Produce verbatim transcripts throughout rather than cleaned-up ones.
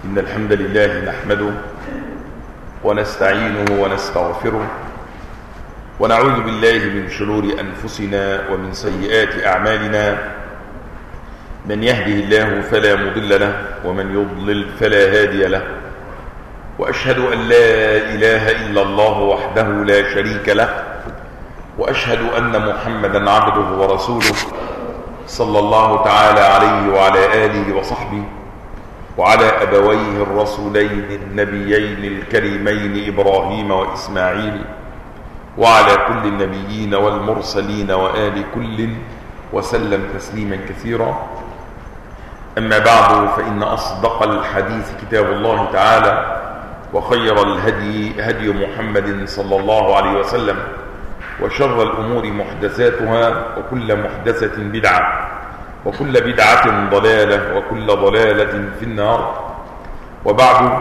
إن الحمد لله نحمده ونستعينه ونستغفره ونعوذ بالله من شرور أنفسنا ومن سيئات أعمالنا. من يهده الله فلا مضل له ومن يضلل فلا هادي له، وأشهد أن لا إله إلا الله وحده لا شريك له، وأشهد أن محمدا عبده ورسوله صلى الله تعالى عليه وعلى آله وصحبه وعلى أبويه الرسولين النبيين الكريمين إبراهيم وإسماعيل وعلى كل النبيين والمرسلين وآل كل وسلم تسليما كثيرا. أما بعد، فإن أصدق الحديث كتاب الله تعالى، وخير الهدي هدي محمد صلى الله عليه وسلم، وشر الأمور محدثاتها، وكل محدثة بدعة، وكل بدعة ضلالة، وكل ضلالة في النار. وبعد،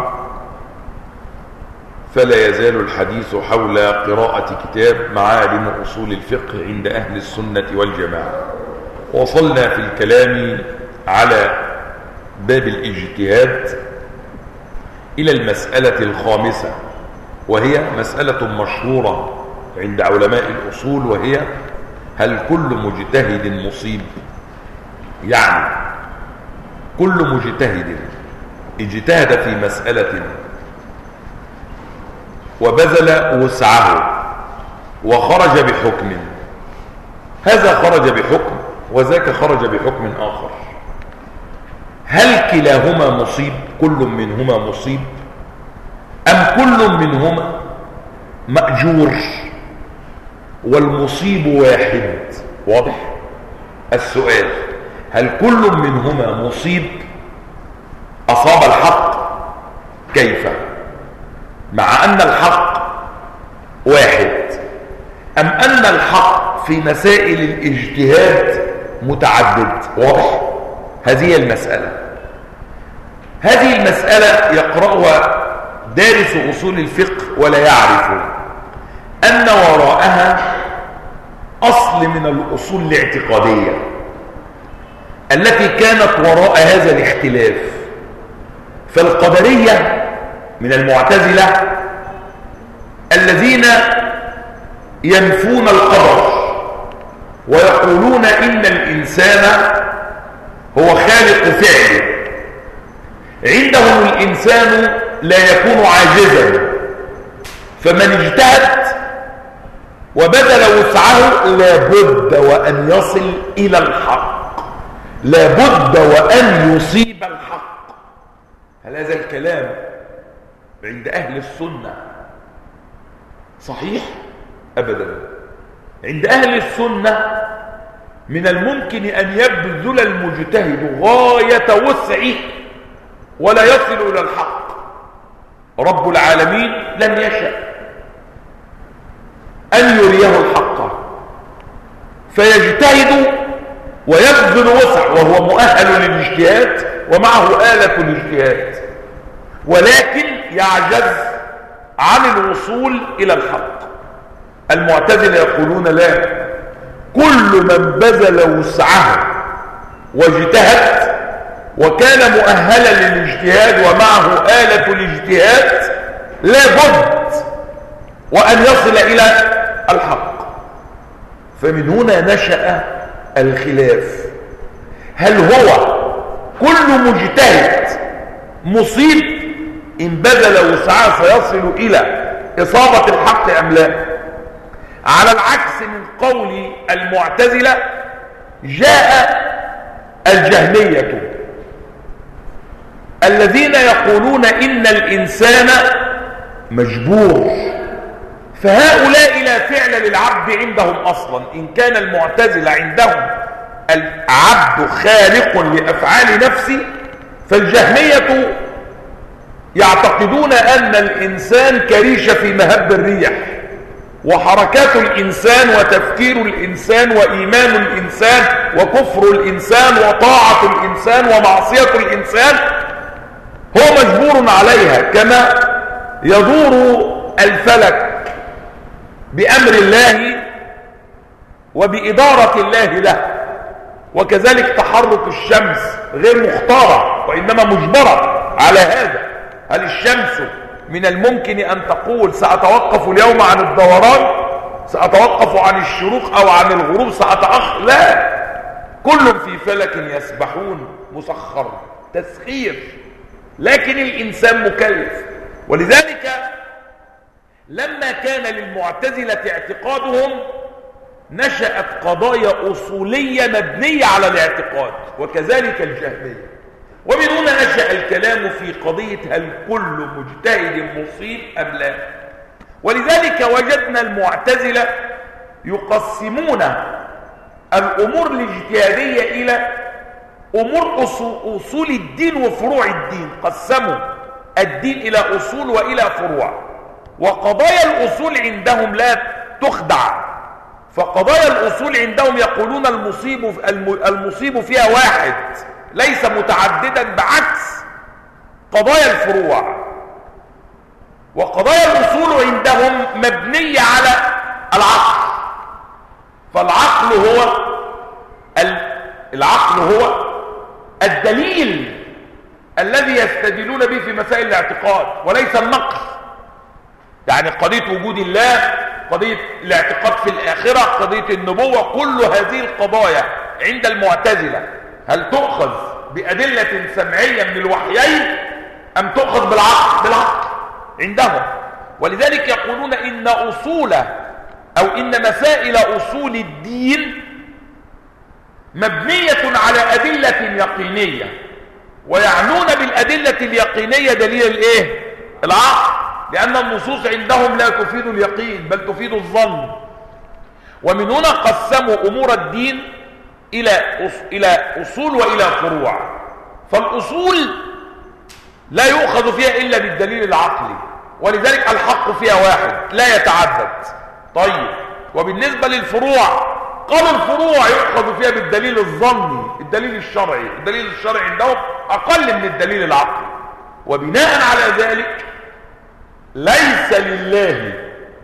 فلا يزال الحديث حول قراءة كتاب معالم أصول الفقه عند أهل السنة والجماعة. وصلنا في الكلام على باب الاجتهاد إلى المسألة الخامسة، وهي مسألة مشهورة عند علماء الأصول، وهي هل كل مجتهد مصيب؟ يعني كل مجتهد اجتهد في مسألة وبذل وسعه وخرج بحكم، هذا خرج بحكم وذاك خرج بحكم آخر، هل كلاهما مصيب؟ كل منهما مصيب أم كل منهما مأجور والمصيب واحد؟ واضح السؤال، هل كل منهما مصيب أصاب الحق؟ كيف؟ مع أن الحق واحد، أم أن الحق في مسائل الاجتهاد متعدد؟ واضح؟ هذه المسألة هذه المسألة يقرأها دارس أصول الفقه ولا يعرف أن وراءها أصل من الأصول الاعتقادية التي كانت وراء هذا الاختلاف. فالقدرية من المعتزلة الذين ينفون القدر ويقولون إن الإنسان هو خالق فعله، عندهم الإنسان لا يكون عاجزا، فمن اجتهد وبذل وسعه لابد وأن يصل إلى الحق، لابد وأن يصيب الحق. هل هذا الكلام عند أهل السنة صحيح؟ أبدا. عند أهل السنة من الممكن أن يبذل المجتهد غاية وسعه ولا يصل إلى الحق. رب العالمين لم يشأ أن يريه الحق، فيجتهد ويبذل وسع وهو مؤهل للاجتهاد ومعه آلة الاجتهاد، ولكن يعجز عن الوصول إلى الحق. المعتزلة يقولون لا، كل من بذل وسعه واجتهد وكان مؤهلا للاجتهاد ومعه آلة الاجتهاد لابد وأن يصل إلى الحق. فمن هنا نشأ الخلاف، هل هو كل مجتهد مصيب إن بذل وسعه سيصل إلى إصابة الحق أم لا؟ على العكس من قول المعتزلة جاء الجهمية الذين يقولون إن الإنسان مجبور، فهؤلاء لا فعل للعبد عندهم أصلا. إن كان المعتزلة عندهم العبد خالق لأفعال نفسه، فالجهمية يعتقدون أن الإنسان كريشة في مهب الريح، وحركات الإنسان وتفكير الإنسان وإيمان الإنسان وكفر الإنسان وطاعة الإنسان ومعصية الإنسان هو مجبور عليها، كما يدور الفلك بأمر الله وبإدارة الله له، وكذلك تحرك الشمس غير مختارة وإنما مجبرة على هذا. هل الشمس من الممكن أن تقول سأتوقف اليوم عن الدوران، سأتوقف عن الشروق أو عن الغروب، سأتأخر؟ لا، كل في فلك يسبحون، مسخر، تسخير. لكن الإنسان مكلف. ولذلك لما كان للمعتزلة اعتقادهم نشأت قضايا أصولية مبنية على الاعتقاد، وكذلك الجهمية. ومن هنا نشأ الكلام في قضية هل كل مجتهد مصيب أم لا. ولذلك وجدنا المعتزلة يقسمون الأمور الاجتهادية إلى أمور أصول الدين وفروع الدين. قسموا الدين إلى أصول وإلى فروع. وقضايا الأصول عندهم لا تخدع، فقضايا الأصول عندهم يقولون المصيب المصيب فيها واحد ليس متعددا، بعكس قضايا الفروع. وقضايا الأصول عندهم مبنية على العقل، فالعقل هو العقل هو الدليل الذي يستدلون به في مسائل الاعتقاد، وليس النقل. يعني قضية وجود الله، قضية الاعتقاد في الآخرة، قضية النبوة، كل هذه القضايا عند المعتزلة هل تؤخذ بأدلة سمعية من الوحيين أم تؤخذ بالعقل؟ بالعقل عندهم. ولذلك يقولون إن أصول أو إن مسائل أصول الدين مبنية على أدلة يقينية، ويعنون بالأدلة اليقينية دليل الإيه؟ العقل، لأن النصوص عندهم لا تفيد اليقين بل تفيد الظن. ومن هنا قسموا أمور الدين إلى إلى أصول وإلى فروع. فالأصول لا يؤخذ فيها إلا بالدليل العقلي، ولذلك الحق فيها واحد لا يتعدد. طيب، وبالنسبة للفروع قالوا الفروع يؤخذ فيها بالدليل الظني، الدليل الشرعي. الدليل الشرعي عندهم أقل من الدليل العقلي. وبناء على ذلك ليس لله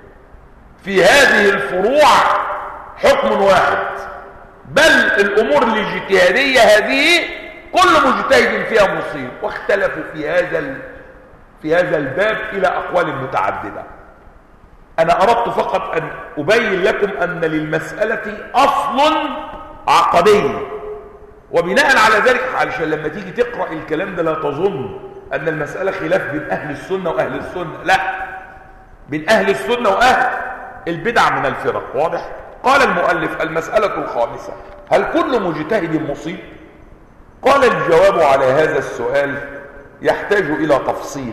في هذه الفروع حكم واحد، بل الأمور الاجتهادية هذه كل مجتهد فيها مصيب. واختلفوا في هذا في هذا الباب إلى أقوال متعددة. أنا أردت فقط أن أبين لكم أن للمسألة أصل عقدي، وبناء على ذلك علشان لما تيجي تقرأ الكلام ده لا تظن أن المسألة خلاف بين أهل السنة وأهل السنة، لا، بين أهل السنة وأهل البدع من الفرق. واضح؟ قال المؤلف: المسألة الخامسة، هل كل مجتهد مصيب؟ قال: الجواب على هذا السؤال يحتاج إلى تفصيل،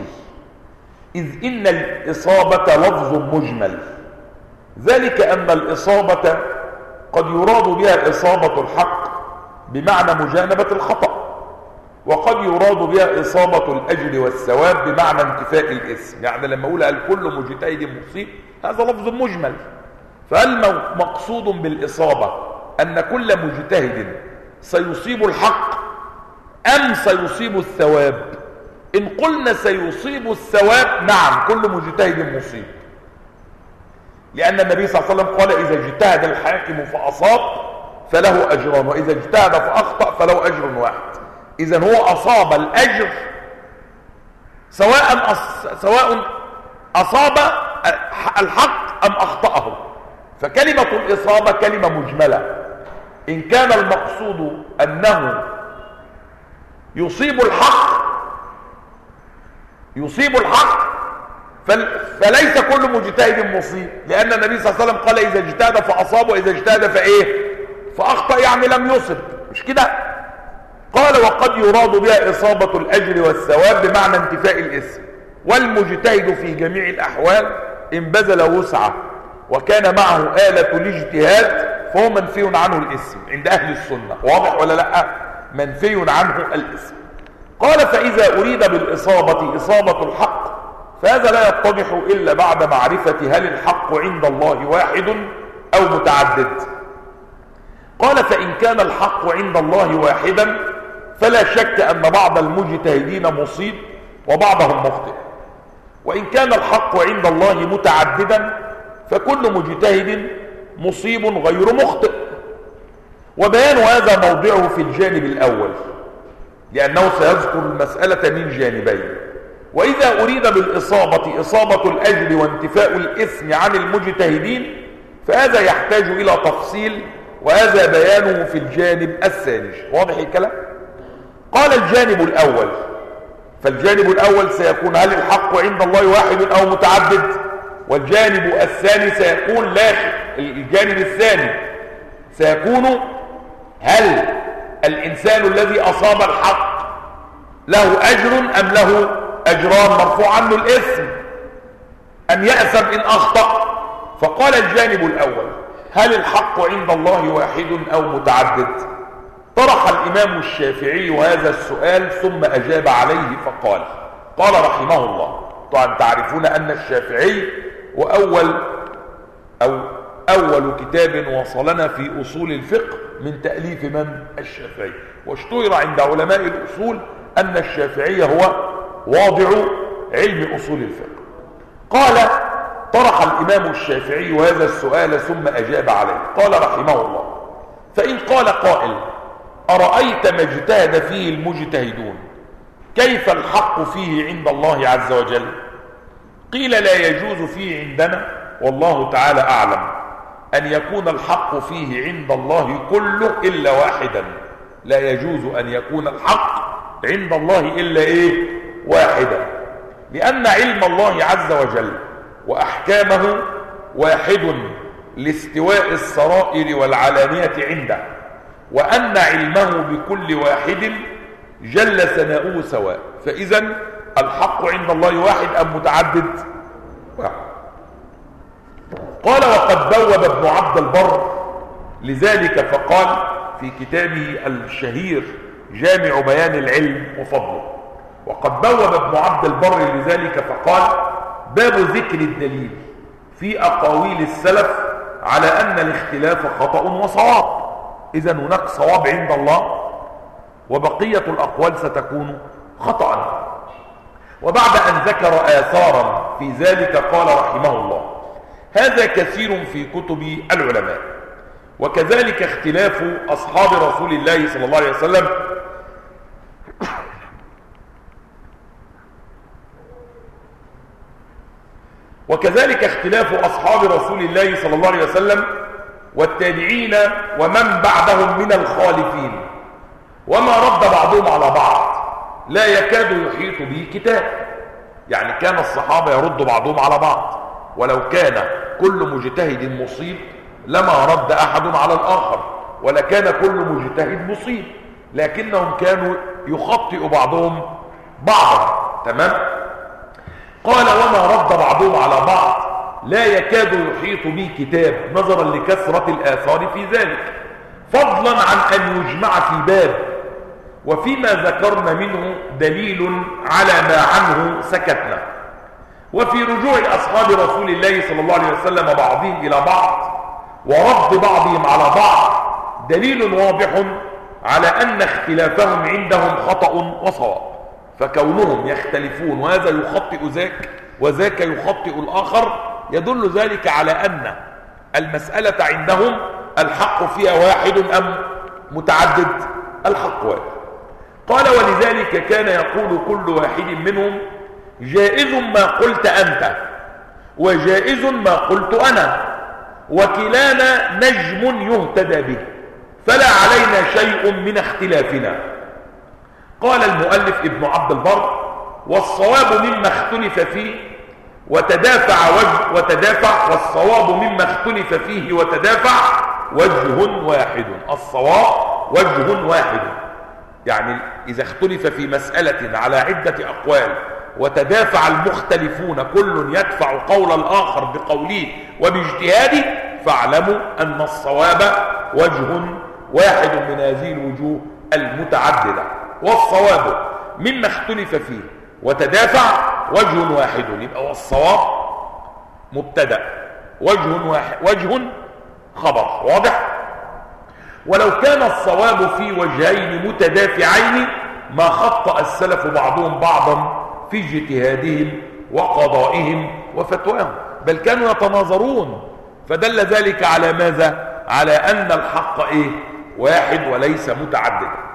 إذ إن الإصابة لفظ مجمل، ذلك أن الإصابة قد يراد بها إصابة الحق بمعنى مجانبة الخطأ، وقد يراد بها إصابة الأجر والثواب بمعنى انتفاء الإثم. يعني لما أقول هل كل مجتهد مصيب، هذا لفظ مجمل. فهل مقصود بالإصابة أن كل مجتهد سيصيب الحق أم سيصيب الثواب؟ إن قلنا سيصيب الثواب، نعم، كل مجتهد مصيب، لأن النبي صلى الله عليه وسلم قال: إذا اجتهد الحاكم فأصاب فله أجران، وإذا اجتهد فأخطأ فله أجر واحد. إذن هو أصاب الأجر سواء أص... سواء أصاب الحق أم أخطأه. فكلمة الإصابة كلمة مجملة. إن كان المقصود أنه يصيب الحق يصيب الحق فل... فليس كل مجتهد مصيب، لأن النبي صلى الله عليه وسلم قال: إذا اجتهد فأصاب وإذا اجتهد فإيه؟ فأخطأ، يعني لم يصب، مش كده؟ قال: وقد يراد بها إصابة الأجر والثواب بمعنى انتفاء الإثم، والمجتهد في جميع الأحوال إن بذل وسعه وكان معه آلة الاجتهاد فهو منفي عنه الإثم عند أهل السنة. واضح ولا لا؟ منفي عنه الإثم. قال: فإذا أريد بالإصابة إصابة الحق فهذا لا يتضح إلا بعد معرفة هل الحق عند الله واحد أو متعدد. قال: فإن كان الحق عند الله واحدا فلا شك أن بعض المجتهدين مصيب وبعضهم مخطئ، وإن كان الحق عند الله متعددا فكل مجتهد مصيب غير مخطئ. وبيان هذا موضعه في الجانب الأول، لأنه سيذكر المسألة من جانبين. وإذا أريد بالإصابة إصابة الأجر وانتفاء الإثم عن المجتهدين فهذا يحتاج إلى تفصيل، وهذا بيانه في الجانب الثاني. واضح الكلام؟ قال الجانب الأول، فالجانب الأول سيكون هل الحق عند الله واحد أو متعدد، والجانب الثاني سيكون لا الجانب الثاني سيكون هل الإنسان الذي أصاب الحق له أجر أم له أجران مرفوع عنه الإثم أم يأثم إن أخطأ. فقال الجانب الأول هل الحق عند الله واحد أو متعدد. طرح الإمام الشافعي هذا السؤال ثم أجاب عليه فقال قال رحمه الله. طبعا تعرفون أن الشافعي وأول أو أول كتاب وصلنا في أصول الفقه من تأليف من؟ الشافعي. واشتهر عند علماء الأصول أن الشافعي هو واضع علم أصول الفقه. قال طرح الإمام الشافعي هذا السؤال ثم أجاب عليه. قال رحمه الله فإن قال قائل أرأيت ما اجتهد فيه المجتهدون كيف الحق فيه عند الله عز وجل؟ قيل لا يجوز فيه عندنا والله تعالى أعلم أن يكون الحق فيه عند الله كله إلا واحدا. لا يجوز أن يكون الحق عند الله إلا إيه؟ واحدا، لأن علم الله عز وجل وأحكامه واحد لاستواء السرائر والعلانية عنده، وأن علمه بكل واحد جل ثناؤه سواء. فإذا الحق عند الله واحد أم متعدد؟ واحد. قال وقد بوب ابن عبد البر لذلك فقال في كتابه الشهير جامع بيان العلم وفضله، وقد بوب ابن عبد البر لذلك فقال باب ذكر الدليل في أقاويل السلف على أن الاختلاف خطأ وصواب. إذا هناك صواب عند الله وبقية الأقوال ستكون خطأ. وبعد أن ذكر آثارا في ذلك قال رحمه الله هذا كثير في كتب العلماء، وكذلك اختلاف أصحاب رسول الله صلى الله عليه وسلم وكذلك اختلاف أصحاب رسول الله صلى الله عليه وسلم والتابعين ومن بعدهم من الخالفين، وما رد بعضهم على بعض لا يكاد يحيط به كتاب. يعني كان الصحابة يرد بعضهم على بعض، ولو كان كل مجتهد مصيب لما رد أحد على الآخر، ولكان كل مجتهد مصيب، لكنهم كانوا يخطئ بعضهم بعضا. تمام؟ قال وما رد بعضهم على بعض لا يكاد يحيط به كتاب، نظرا لكثرة الآثار في ذلك، فضلا عن أن يجمع في باب. وفيما ذكرنا منه دليل على ما عنه سكتنا. وفي رجوع أصحاب رسول الله صلى الله عليه وسلم بعضهم إلى بعض ورد بعضهم على بعض دليل واضح على أن اختلافهم عندهم خطأ وصواب. فكونهم يختلفون وهذا يخطئ ذاك وذاك يخطئ الآخر يدل ذلك على أن المسألة عندهم الحق فيها واحد أم متعدد؟ الحق واحد. قال ولذلك كان يقول كل واحد منهم جائز ما قلت أنت وجائز ما قلت أنا، وكلانا نجم يهتدى به، فلا علينا شيء من اختلافنا. قال المؤلف ابن عبد البر والصواب مما اختلف فيه وتدافع وجه وتدافع والصواب مما اختلف فيه وتدافع وجه واحد. الصواب وجه واحد، يعني إذا اختلف في مسألة على عدة أقوال وتدافع المختلفون كل يدفع قول الآخر بقوله وباجتهاده فاعلموا أن الصواب وجه واحد من هذه الوجوه المتعددة. والصواب مما اختلف فيه وتدافع وجه واحد، يبقى والصواب مبتدأ وجه واحد وجه خبر. واضح؟ ولو كان الصواب في وجهين متدافعين ما خطأ السلف بعضهم بعضا في اجتهادهم وقضائهم وفتواهم، بل كانوا يتناظرون. فدل ذلك على ماذا؟ على أن الحق إيه؟ واحد وليس متعددا.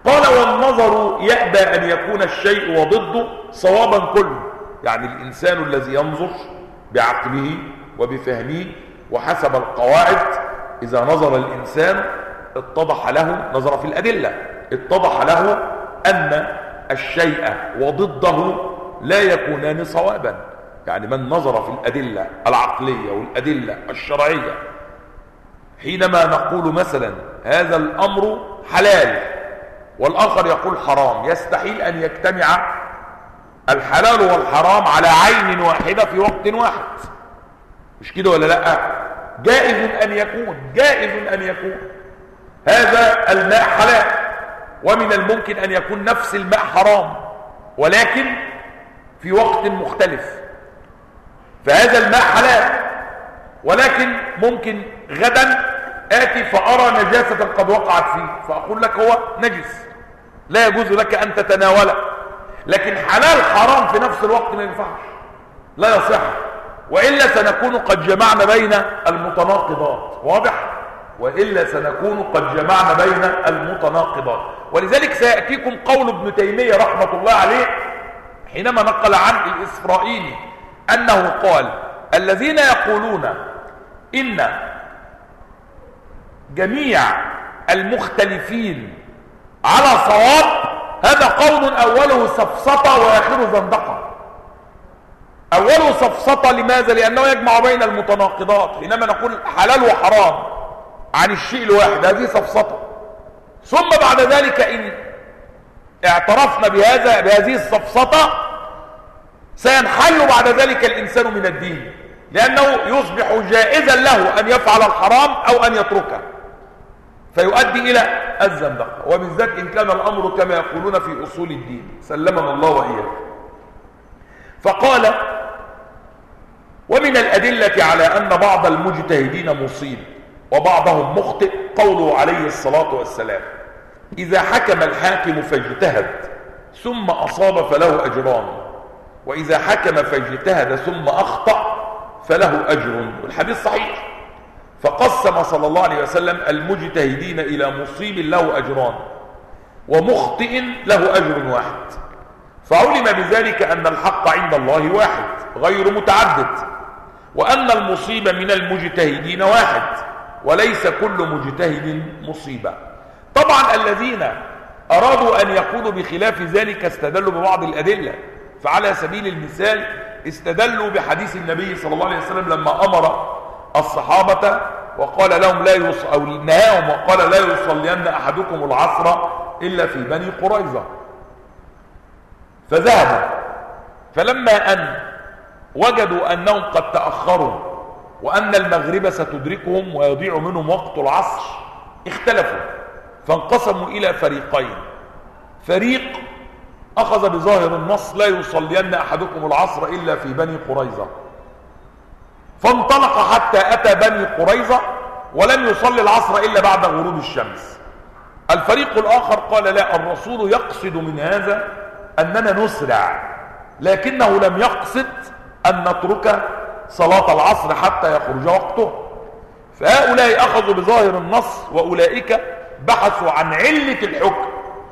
قال والنظر يأبى أن يكون الشيء وضده صوابا كله، يعني الإنسان الذي ينظر بعقله وبفهمه وحسب القواعد، إذا نظر الإنسان اتضح له، نظر في الأدلة اتضح له أن الشيء وضده لا يكونان صوابا. يعني من نظر في الأدلة العقلية والأدلة الشرعية، حينما نقول مثلا هذا الأمر حلال والآخر يقول حرام، يستحيل أن يجتمع الحلال والحرام على عين واحدة في وقت واحد، مش كده ولا لا؟ جائز أن يكون جائز أن يكون هذا الماء حلال، ومن الممكن أن يكون نفس الماء حرام ولكن في وقت مختلف. فهذا الماء حلال ولكن ممكن غدا آتي فأرى نجاسة قد وقعت فيه فأقول لك هو نجس، لا يجوز لك أن تتناوله. لكن حلال حرام في نفس الوقت ما ينفعش، لا يصح، وإلا سنكون قد جمعنا بين المتناقضات. واضح؟ وإلا سنكون قد جمعنا بين المتناقضات. ولذلك سيأتيكم قول ابن تيمية رحمة الله عليه حينما نقل عن الإسرائيلي أنه قال الذين يقولون إن جميع المختلفين على صواب، هذا قول أوله سفسطة وآخره زندقة. أوله سفسطة لماذا؟ لأنه يجمع بين المتناقضات. حينما نقول حلال وحرام عن الشيء الواحد هذه سفسطة، ثم بعد ذلك إن اعترفنا بهذا بهذه السفسطة سينحل بعد ذلك الإنسان من الدين، لأنه يصبح جائزا له أن يفعل الحرام أو أن يتركه، فيؤدي إلى الزندقة، وبالذات إن كان الأمر كما يقولون في أصول الدين، سلمنا الله وإياك. فقال ومن الأدلة على أن بعض المجتهدين مصيب وبعضهم مخطئ قوله عليه الصلاة والسلام إذا حكم الحاكم فاجتهد ثم أصاب فله أجران، وإذا حكم فاجتهد ثم أخطأ فله أجر. والحديث صحيح. فقسم صلى الله عليه وسلم المجتهدين إلى مصيب له أجران ومخطئ له أجر واحد، فعلم بذلك أن الحق عند الله واحد غير متعدد، وأن المصيب من المجتهدين واحد وليس كل مجتهد مصيبة. طبعا الذين أرادوا أن يقولوا بخلاف ذلك استدلوا ببعض الأدلة. فعلى سبيل المثال استدلوا بحديث النبي صلى الله عليه وسلم لما أمر الصحابة وقال لهم لا يص... أو نهاهم وقال لا يصلين أحدكم العصر إلا في بني قريظة، فذهبوا فلما أن وجدوا أنهم قد تأخروا وأن المغرب ستدركهم ويضيع منهم وقت العصر اختلفوا فانقسموا إلى فريقين. فريق أخذ بظاهر النص لا يصلين أحدكم العصر إلا في بني قريظة، فانطلق حتى أتى بني قريظة ولم يصلي العصر إلا بعد غروب الشمس. الفريق الآخر قال لا، الرسول يقصد من هذا أننا نسرع، لكنه لم يقصد أن نترك صلاة العصر حتى يخرج وقته. فهؤلاء أخذوا بظاهر النص وأولئك بحثوا عن علة الحكم،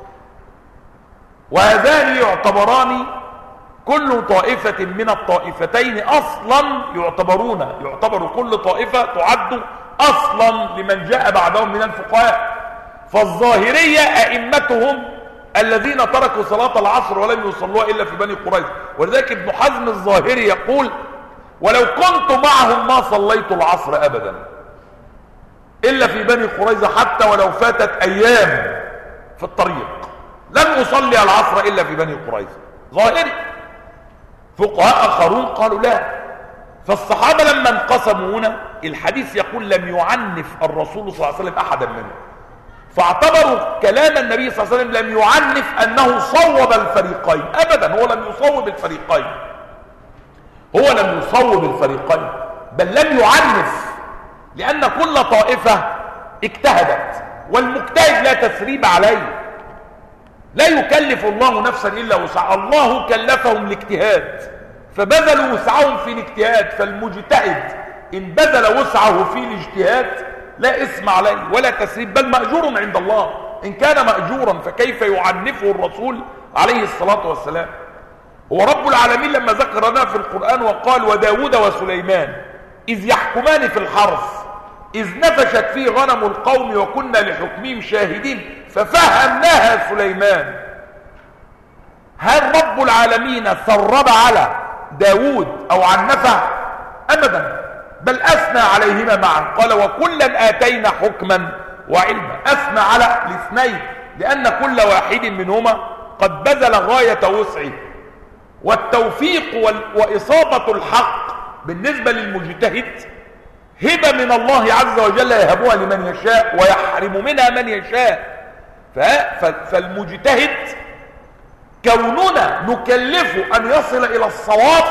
وهذان يعتبران كل طائفة من الطائفتين أصلا يعتبرون يعتبر كل طائفة تعد أصلا لمن جاء بعدهم من الفقهاء. فالظاهرية أئمتهم الذين تركوا صلاة العصر ولم يصلوها إلا في بني قريظة. ولذلك ابن حزم الظاهري يقول ولو كنت معهم ما صليت العصر أبدا إلا في بني قريظة حتى ولو فاتت أيام في الطريق لن أصلي العصر إلا في بني قريظة. ظاهري. فقهاء آخرون قالوا لا. فالصحابة لما انقسموا هنا الحديث يقول لم يعنف الرسول صلى الله عليه وسلم أحدا منهم، فاعتبروا كلام النبي صلى الله عليه وسلم لم يعنف أنه صوب الفريقين أبدا. هو لم يصوب الفريقين هو لم يصوب الفريقين بل لم يعنف، لأن كل طائفة اجتهدت، والمجتهد لا تثريب عليه، لا يكلف الله نفسا إلا وسعها، الله كلفهم الاجتهاد فبذلوا وسعهم في الاجتهاد. فالمجتهد إن بذل وسعه في الاجتهاد لا إثم عليه ولا تثريب، بل مأجور عند الله. إن كان مأجورا فكيف يعنفه الرسول عليه الصلاة والسلام؟ هو رب العالمين لما ذكرنا في القرآن وقال وداود وسليمان إذ يحكمان في الحرث إذ نفشت فيه غنم القوم وكنا لحكمهم شاهدين ففهمناها سليمان. هل رب العالمين ثرب على داود أو عنفه؟ أبدا، بل أثنى عليهما معا، قال وكلا آتينا حكما وعلما. أثنى على الاثنين لأن كل واحد منهما قد بذل غاية وسعه، والتوفيق وإصابة الحق بالنسبة للمجتهد هبة من الله عز وجل يهبها لمن يشاء ويحرم منها من يشاء. فالمجتهد كوننا نكلفه أن يصل إلى الصواب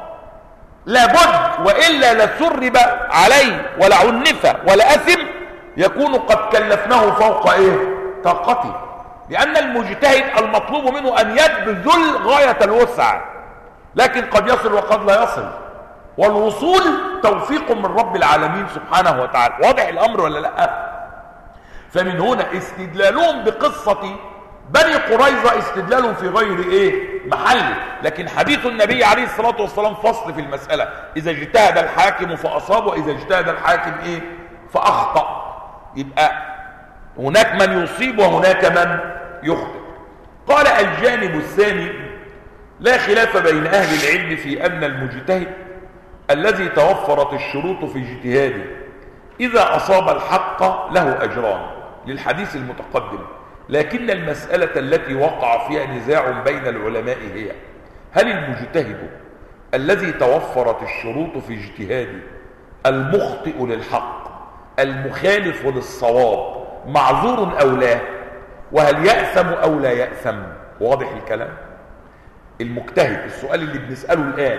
لابد، وإلا لسرب عليه ولا عنف ولا أثم، يكون قد كلفناه فوق إيه؟ طاقته. لأن المجتهد المطلوب منه أن يبذل غاية الوسع، لكن قد يصل وقد لا يصل، والوصول توفيق من رب العالمين سبحانه وتعالى. واضح الأمر ولا لا؟ فمن هنا استدلالهم بقصة بني قريظة استدلالهم في غير ايه محله، لكن حديث النبي عليه الصلاة والسلام فصل في المسألة: إذا اجتهد الحاكم فأصاب وإذا اجتهد الحاكم ايه فأخطأ. يبقى هناك من يصيب وهناك من يخطئ. قال الجانب الثاني: لا خلاف بين أهل العلم في أن المجتهد الذي توفرت الشروط في اجتهاده إذا أصاب الحق له أجران، للحديث المتقدم. لكن المسألة التي وقع فيها نزاع بين العلماء هي: هل المجتهد الذي توفرت الشروط في اجتهاده المخطئ للحق المخالف للصواب معذور أو لا؟ وهل يأثم أو لا يأثم؟ واضح الكلام؟ المجتهد، السؤال اللي بنسأله الآن،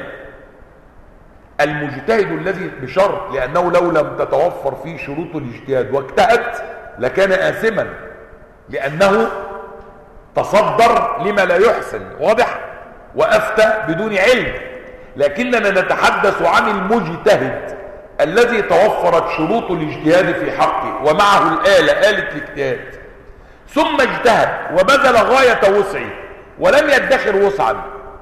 المجتهد الذي بشرط، لأنه لو لم تتوفر فيه شروط الاجتهاد واجتهد لكان آثما، لأنه تصدر لما لا يحسن، واضح، وأفتى بدون علم. لكننا نتحدث عن المجتهد الذي توفرت شروط الاجتهاد في حقه ومعه الآلة، آلة الاجتهاد، ثم اجتهد وبذل غاية وسعه ولم يدخر وسعا،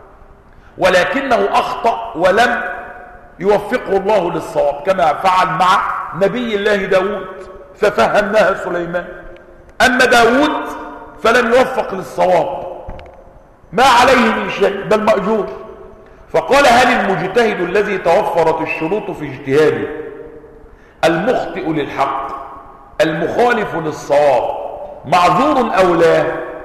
ولكنه أخطأ ولم يوفقه الله للصواب، كما فعل مع نبي الله داود ففهمناها سليمان. أما داود فلم يوفق للصواب، ما عليه من شيء بل مأجور. فقال: هل المجتهد الذي توفرت الشروط في اجتهاده المخطئ للحق المخالف للصواب معذور أو لا؟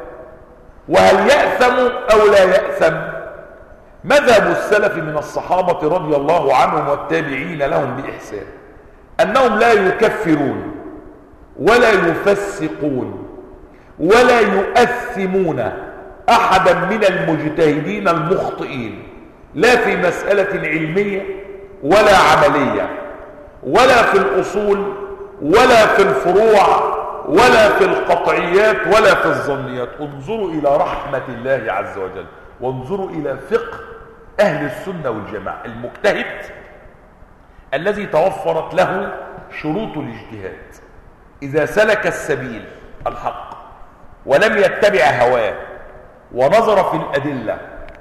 وهل يأثم أو لا يأثم؟ مذهب السلف من الصحابة رضي الله عنهم والتابعين لهم بإحسان أنهم لا يكفرون ولا يفسقون ولا يؤثمون أحدا من المجتهدين المخطئين، لا في مسألة علمية ولا عملية ولا في الأصول ولا في الفروع ولا في القطعيات ولا في الظنيات. انظروا إلى رحمة الله عز وجل، وانظروا إلى فقه أهل السنة والجماعة. المجتهد الذي توفرت له شروط الاجتهاد إذا سلك السبيل الحق ولم يتبع هواه ونظر في الأدلة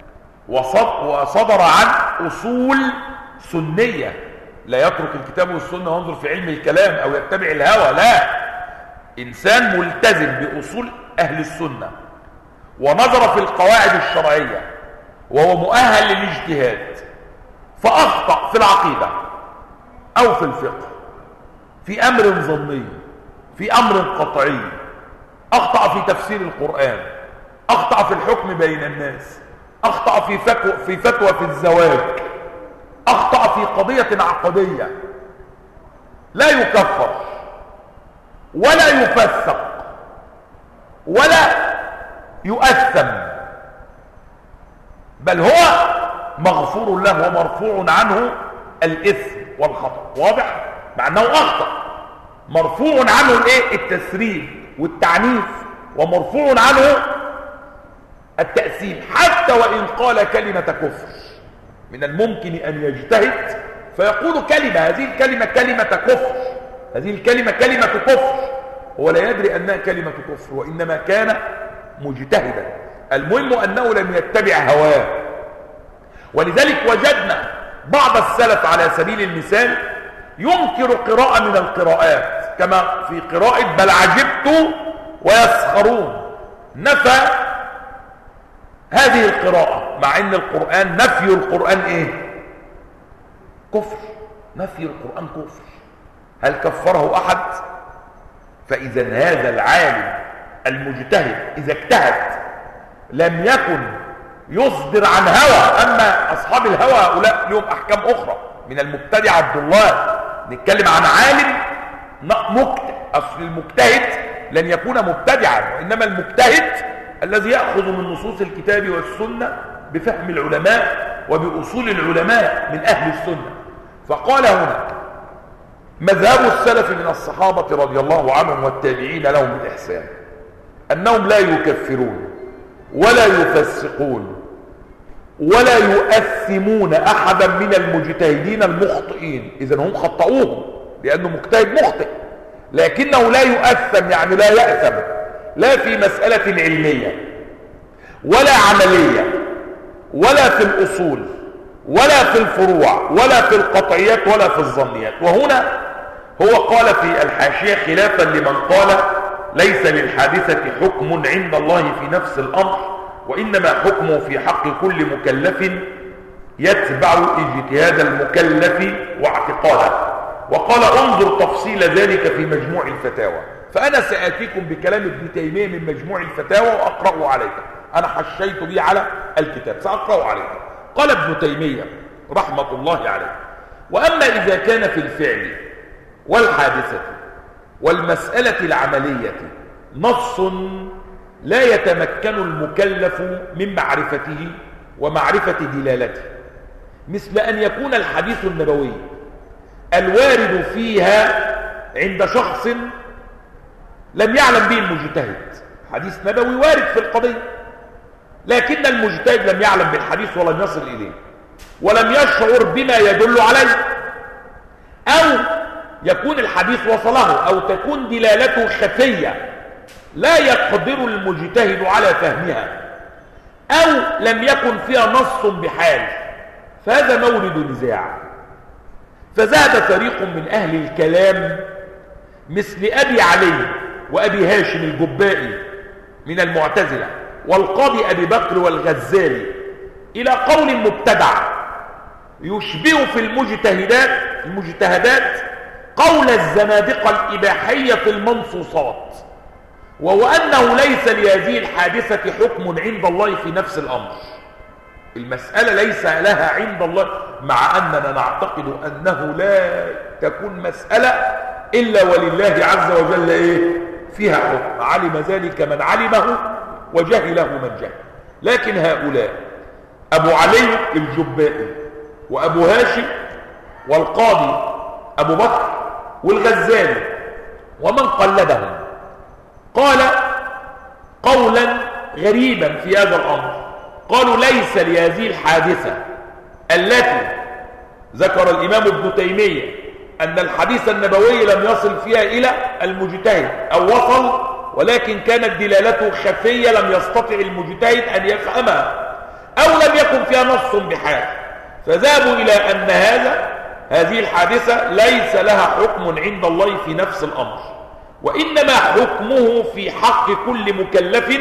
وصدر عن أصول سنية، لا يترك الكتاب والسنة وينظر في علم الكلام أو يتبع الهوى، لا، إنسان ملتزم بأصول أهل السنة ونظر في القواعد الشرعية وهو مؤهل للاجتهاد، فأخطأ في العقيدة أو في الفقه، في أمر ظني، في أمر قطعي، أخطأ في تفسير القرآن، أخطأ في الحكم بين الناس، أخطأ في فتوى في, فتوى في الزواج، أخطأ في قضية عقدية، لا يكفر ولا يفسق ولا يؤثم، بل هو مغفور له ومرفوع عنه الإثم والخطأ. واضح؟ مع أنه أخطأ مرفوع عنه الايه؟ التسريب والتعنيف، ومرفوع عنه التأثيم، حتى وإن قال كلمة كفر. من الممكن أن يجتهد فيقول كلمة، هذه الكلمة كلمة كفر، هذه الكلمة كلمة كفر، هو لا يدري أنها كلمة كفر، وإنما كان مجتهدا. المهم أنه لم يتبع هواه. ولذلك وجدنا بعض السلف على سبيل المثال ينكر قراءة من القراءات، كما في قراءة بل عجبت ويسخرون، نفى هذه القراءة، مع ان القرآن نفي القرآن ايه؟ كفر. نفي القرآن كفر. هل كفره احد؟ فاذا هذا العالم المجتهد اذا اجتهد لم يكن يصدر عن هوى. اما اصحاب الهوى هؤلاء لهم احكام اخرى. من المبتدع عبد الله، نتكلم عن عالم مجتهد. اصل المجتهد لن يكون مبتدعا، وانما المجتهد الذي يأخذ من نصوص الكتاب والسنة بفهم العلماء وبأصول العلماء من أهل السنة. فقال هنا مذهب السلف من الصحابة رضي الله عنهم والتابعين لهم بالإحسان أنهم لا يكفرون ولا يفسقون ولا يؤثمون أحدا من المجتهدين المخطئين. إذن هم خطأوهم لأنه مجتهد مخطئ، لكنه لا يؤثم، يعني لا يأثم، لا في مسألة علمية ولا عملية ولا في الأصول ولا في الفروع ولا في القطعيات ولا في الظنيات. وهنا هو قال في الحاشية خلافا لمن قال ليس للحادثة حكم عند الله في نفس الأمر، وإنما حكمه في حق كل مكلف يتبع اجتهاد المكلف واعتقاده. وقال انظر تفصيل ذلك في مجموع الفتاوى. فأنا سآتيكم بكلام ابن تيمية من مجموع الفتاوى وأقرأه عليكم. أنا حشيت به على الكتاب سأقرأه عليكم. قال ابن تيمية رحمة الله عليه: وأما إذا كان في الفعل والحادثة والمسألة العملية نص لا يتمكن المكلف من معرفته ومعرفة دلالته، مثل أن يكون الحديث النبوي الوارد فيها عند شخص لم يعلم به المجتهد، حديث نبوي وارد في القضية لكن المجتهد لم يعلم بالحديث ولم يصل إليه ولم يشعر بما يدل عليه، أو يكون الحديث وصله، أو تكون دلالته خفية لا يقدر المجتهد على فهمها، أو لم يكن فيها نص بحال، فهذا مورد نزاع. فذهب فريق من أهل الكلام مثل أبي علي وأبي هاشم الجبائي من المعتزلة والقاضي أبي بكر والغزالي إلى قول مبتدع يشبه في المجتهدات المجتهدات قول الزنادقة الإباحية في المنصوصات، وهو أنه ليس لهذه الحادثة حكم عند الله في نفس الأمر. المسألة ليس لها عند الله، مع أننا نعتقد أنه لا تكون مسألة إلا ولله عز وجل إيه؟ فيها حكم، علم ذلك من علمه وجهله من جهل. لكن هؤلاء أبو علي الجبائي وأبو هاشم والقاضي أبو بكر والغزالي ومن قلدهم قال قولا غريبا في هذا الأمر. قالوا ليس لهذه الحادثة التي ذكر الإمام ابن تيمية أن الحديث النبوي لم يصل فيها إلى المجتهد، أو وصل ولكن كانت دلالته خفية لم يستطع المجتهد أن يفهمها، أو لم يكن فيها نص بحال، فذهبوا إلى أن هذا هذه الحادثة ليس لها حكم عند الله في نفس الأمر، وإنما حكمه في حق كل مكلف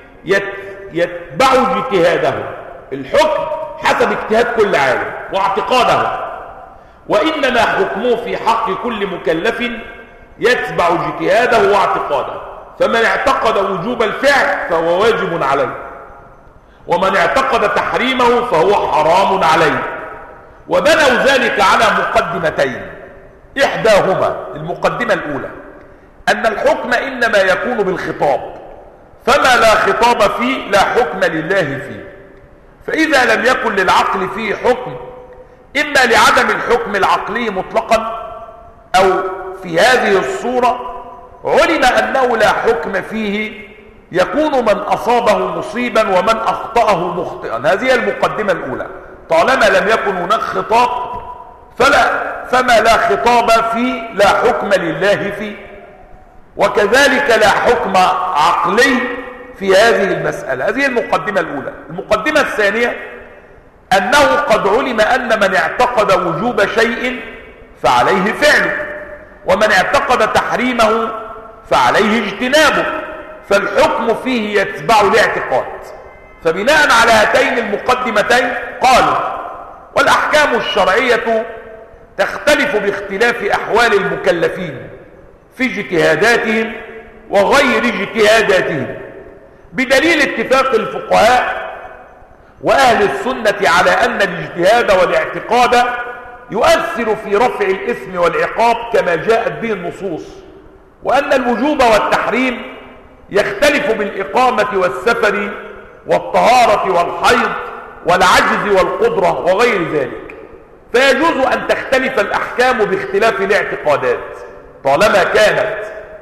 يتبع اجتهاده. الحكم حسب اجتهاد كل عالم واعتقاده، وإنما حكمه في حق كل مكلف يتبع اجتهاده واعتقاده. فمن اعتقد وجوب الفعل فهو واجب عليه، ومن اعتقد تحريمه فهو حرام عليه. وبنوا ذلك على مقدمتين، إحداهما المقدمة الأولى أن الحكم إنما يكون بالخطاب، فما لا خطاب فيه لا حكم لله فيه. فإذا لم يكن للعقل فيه حكم، إما لعدم الحكم العقلي مطلقا أو في هذه الصورة علم أنه لا حكم فيه، يكون من أصابه مصيبا ومن أخطأه مخطئا. هذه المقدمة الأولى. طالما لم يكن هناك خطاب فلا فما لا خطاب فيه لا حكم لله فيه. وكذلك لا حكم عقلي في هذه المسألة. هذه المقدمة الأولى. المقدمة الثانية أنه قد علم أن من اعتقد وجوب شيء فعليه فعله، ومن اعتقد تحريمه فعليه اجتنابه، فالحكم فيه يتبع الاعتقاد. فبناء على هاتين المقدمتين قالوا: والأحكام الشرعية تختلف باختلاف أحوال المكلفين في اجتهاداتهم وغير اجتهاداتهم، بدليل اتفاق الفقهاء وأهل السنة على أن الاجتهاد والاعتقاد يؤثر في رفع الإثم والعقاب كما جاءت به النصوص، وأن الوجوب والتحريم يختلف بالإقامة والسفر والطهارة والحيض والعجز والقدرة وغير ذلك، فيجوز أن تختلف الأحكام باختلاف الاعتقادات طالما كانت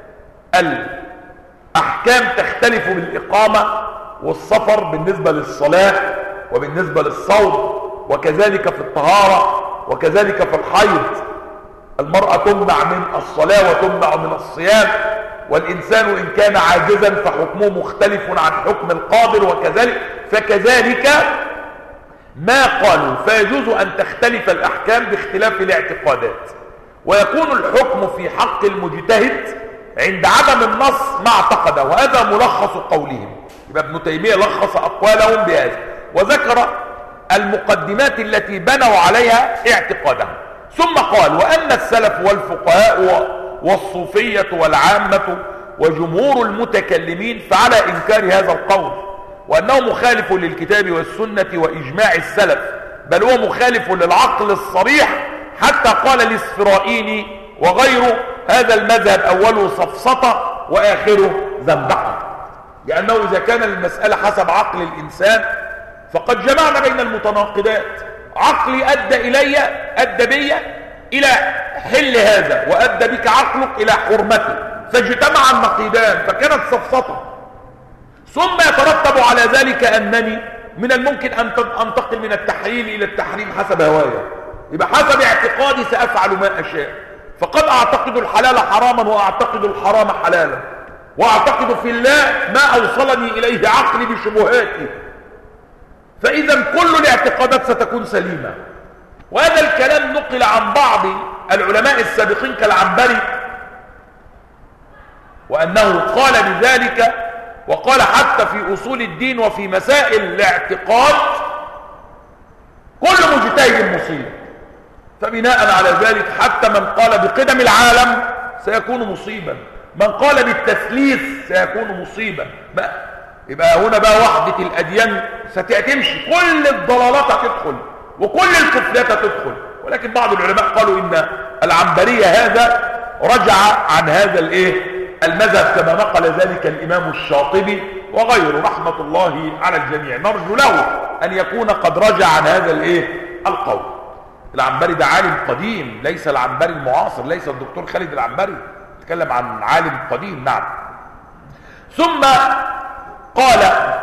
الأحكام تختلف بالإقامة والسفر بالنسبة للصلاة وبالنسبة للصوم، وكذلك في الطهارة، وكذلك في الحيض. المرأة تمنع من الصلاة وتمنع من الصيام، والإنسان إن كان عاجزا فحكمه مختلف عن حكم القادر، وكذلك فكذلك ما قالوا فيجوز أن تختلف الأحكام باختلاف الاعتقادات، ويكون الحكم في حق المجتهد عند عدم النص ما اعتقده، وهذا ملخص قولهم. يبقى ابن تيمية لخص أقوالهم بهذا، وذكر المقدمات التي بنوا عليها اعتقادهم، ثم قال: وأن السلف والفقهاء والصوفية والعامة وجمهور المتكلمين فعلى إنكار هذا القول، وأنه مخالف للكتاب والسنة وإجماع السلف، بل هو مخالف للعقل الصريح، حتى قال الإسفرائيني وغيره: هذا المذهب أوله سفسطة وآخره زندقة. لأنه إذا كان المسألة حسب عقل الإنسان فقد جمعنا بين المتناقضات. عقلي أدى إلي أدى بي إلى حل هذا، وأدى بك عقلك إلى حرمته، فاجتمع النقيضان فكانت سفسطة. ثم يترتب على ذلك أنني من الممكن أن أنتقل من التحليل إلى التحريم حسب هوايا، يبقى حسب اعتقادي سأفعل ما أشاء، فقد أعتقد الحلال حراما وأعتقد الحرام حلالا، وأعتقد في الله ما أوصلني إليه عقلي بشبهاتي، فإذا كل الاعتقادات ستكون سليمة. وهذا الكلام نقل عن بعض العلماء السابقين كالعنبري، وأنه قال بذلك، وقال حتى في أصول الدين وفي مسائل الاعتقاد كل مجتهد مصيب. فبناء على ذلك حتى من قال بقدم العالم سيكون مصيبا، من قال بالتثليث سيكون مصيبا. يبقى هنا بقى وحدة الأديان ستمشي، كل الضلالات هتدخل وكل الكفلات هتدخل. ولكن بعض العلماء قالوا إن العنبري هذا رجع عن هذا الايه المذهب، كما نقل ذلك الإمام الشاطبي وغيره رحمة الله على الجميع. نرجو له أن يكون قد رجع عن هذا الايه القول. العنبري ده عالم قديم، ليس العنبري المعاصر، ليس الدكتور خالد العنبري، نتكلم عن عالم قديم. نعم. ثم قال